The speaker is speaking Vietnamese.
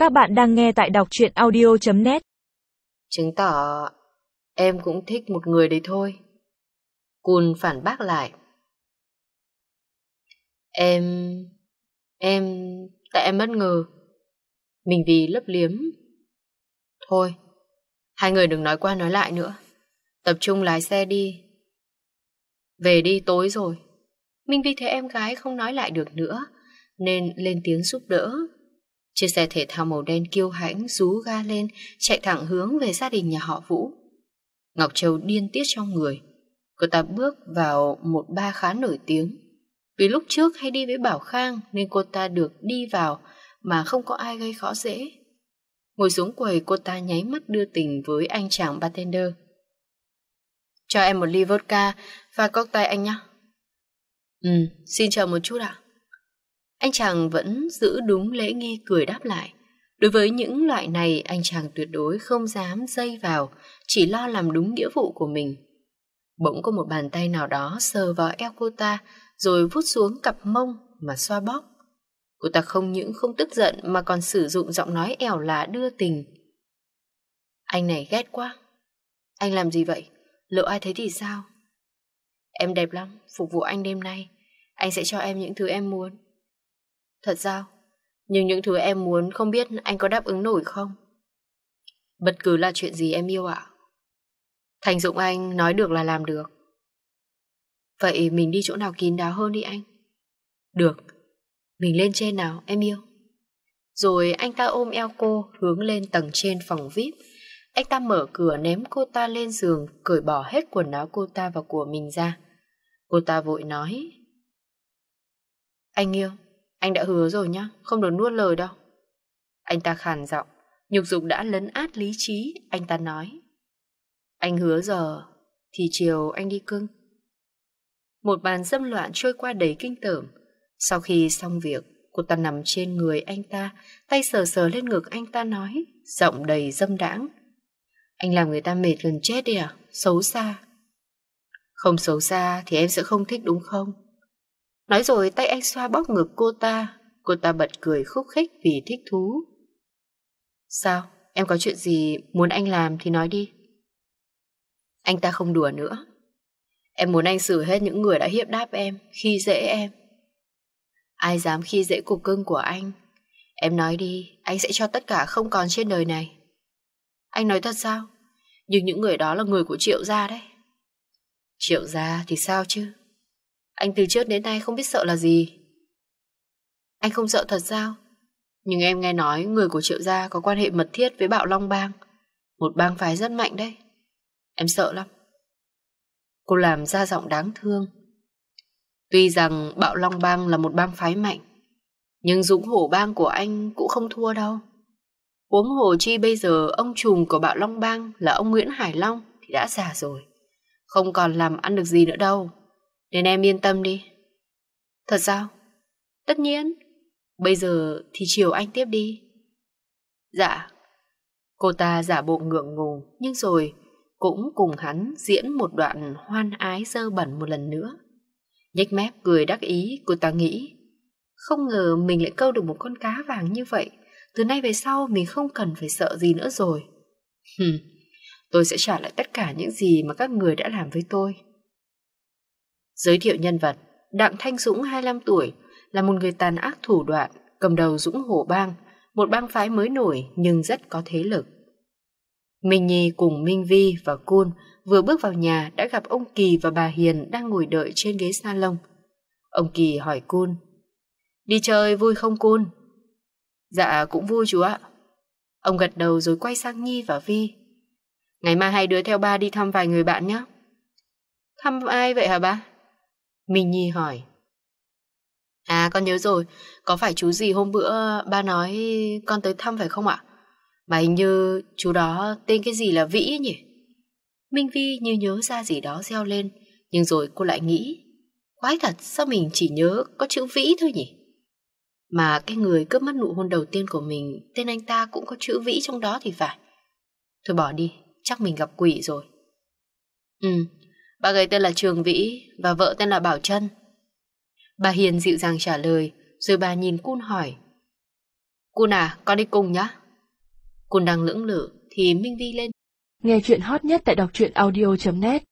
Các bạn đang nghe tại đọc truyện audio.net. Chứng tỏ em cũng thích một người đấy thôi. Kun phản bác lại. Em... Tại em bất ngờ. Mình vì lấp liếm. Thôi, hai người đừng nói qua nói lại nữa. Tập trung lái xe đi. Về đi, tối rồi. Mình vì thấy em gái không nói lại được nữa nên lên tiếng giúp đỡ. Chiếc xe thể thao màu đen kiêu hãnh rú ga lên, chạy thẳng hướng về gia đình nhà họ Vũ. Ngọc Châu điên tiết trong người. Cô ta bước vào một bar khá nổi tiếng. Vì lúc trước hay đi với Bảo Khang nên cô ta được đi vào mà không có ai gây khó dễ. Ngồi xuống quầy, cô ta nháy mắt đưa tình với anh chàng bartender. Cho em một ly vodka và cocktail anh nhé. Xin chờ một chút ạ. Anh chàng vẫn giữ đúng lễ nghi cười đáp lại. Đối với những loại này, anh chàng tuyệt đối không dám dây vào, chỉ lo làm đúng nghĩa vụ của mình. Bỗng có một bàn tay nào đó sờ vào eo cô ta, rồi vuốt xuống cặp mông mà xoa bóp. Cô ta không những không tức giận mà còn sử dụng giọng nói ẻo lả đưa tình. Anh này ghét quá. Anh làm gì vậy? Lỡ ai thấy thì sao? Em đẹp lắm, phục vụ anh đêm nay. Anh sẽ cho em những thứ em muốn. Thật sao? Nhưng những thứ em muốn không biết anh có đáp ứng nổi không? Bất cứ là chuyện gì em yêu ạ. Thành dụng anh nói được là làm được. Vậy mình đi chỗ nào kín đáo hơn đi anh? Được. Mình lên trên nào em yêu. Rồi anh ta ôm eo cô hướng lên tầng trên phòng VIP. Anh ta mở cửa ném cô ta lên giường, cởi bỏ hết quần áo cô ta và của mình ra. Cô ta vội nói. Anh yêu, anh đã hứa rồi nhá, không được nuốt lời đâu. Anh ta khàn giọng, nhục dục đã lấn át lý trí. Anh ta nói. Anh hứa giờ, thì chiều anh đi cưng. Một màn dâm loạn trôi qua đầy kinh tởm. Sau khi xong việc, cô ta nằm trên người anh ta, tay sờ sờ lên ngực anh ta nói, giọng đầy dâm đãng. Anh làm người ta mệt gần chết đi à? Xấu xa. Không xấu xa thì em sẽ không thích đúng không? Nói rồi tay anh xoa bóp ngực cô ta. Cô ta bật cười khúc khích vì thích thú. Sao? Em có chuyện gì muốn anh làm thì nói đi. Anh ta không đùa nữa. Em muốn anh xử hết những người đã hiếp đáp em, khi dễ em. Ai dám khi dễ cục cưng của anh? Em nói đi, anh sẽ cho tất cả không còn trên đời này. Anh nói thật sao? Nhưng những người đó là người của Triệu gia đấy. Triệu gia thì sao chứ? Anh từ trước đến nay không biết sợ là gì. Anh không sợ thật sao? Nhưng em nghe nói người của Triệu gia có quan hệ mật thiết với Bạo Long Bang, một bang phái rất mạnh đấy. Em sợ lắm. Cô làm ra giọng đáng thương. Tuy rằng Bạo Long Bang là một bang phái mạnh, nhưng Dũng Hổ Bang của anh cũng không thua đâu. Huống hồ chi bây giờ ông trùm của Bạo Long Bang là ông Nguyễn Hải Long thì đã già rồi, không còn làm ăn được gì nữa đâu. Nên em yên tâm đi. Thật sao? Tất nhiên. Bây giờ thì chiều anh tiếp đi. Dạ. Cô ta giả bộ ngượng ngùng, nhưng rồi cũng cùng hắn diễn một đoạn hoan ái dơ bẩn một lần nữa. Nhếch mép cười đắc ý, cô ta nghĩ. Không ngờ mình lại câu được một con cá vàng như vậy. Từ nay về sau mình không cần phải sợ gì nữa rồi. Tôi sẽ trả lại tất cả những gì mà các người đã làm với tôi. Giới thiệu nhân vật. Đặng Thanh Dũng 25 tuổi, là một người tàn ác thủ đoạn, cầm đầu Dũng Hổ Bang, một bang phái mới nổi nhưng rất có thế lực. Minh Nhi cùng Minh Vi và Kun vừa bước vào nhà đã gặp ông Kỳ và bà Hiền đang ngồi đợi trên ghế salon. Ông Kỳ hỏi Kun. Đi chơi vui không Kun? Dạ cũng vui chú ạ. Ông gật đầu rồi quay sang Nhi và Vi. Ngày mai hai đứa theo ba đi thăm vài người bạn nhé. Thăm ai vậy hả ba? Minh Nhi hỏi. À con nhớ rồi, có phải chú gì hôm bữa ba nói con tới thăm phải không ạ? Mà hình như chú đó tên cái gì là Vĩ ấy nhỉ? Minh Vi như nhớ ra gì đó reo lên, nhưng rồi cô lại nghĩ. Quái thật, sao mình chỉ nhớ có chữ Vĩ thôi nhỉ? Mà cái người cướp mất nụ hôn đầu tiên của mình, tên anh ta cũng có chữ Vĩ trong đó thì phải. Thôi bỏ đi, chắc mình gặp quỷ rồi. Bà ấy tên là Trường Vĩ và vợ tên là Bảo Trân. Bà Hiền dịu dàng trả lời, rồi bà nhìn Kun hỏi. Cun à, con đi cùng nhá. Cun đang lưỡng lự thì Minh Vi lên. Nghe chuyện hot nhất tại đọc truyện audio.net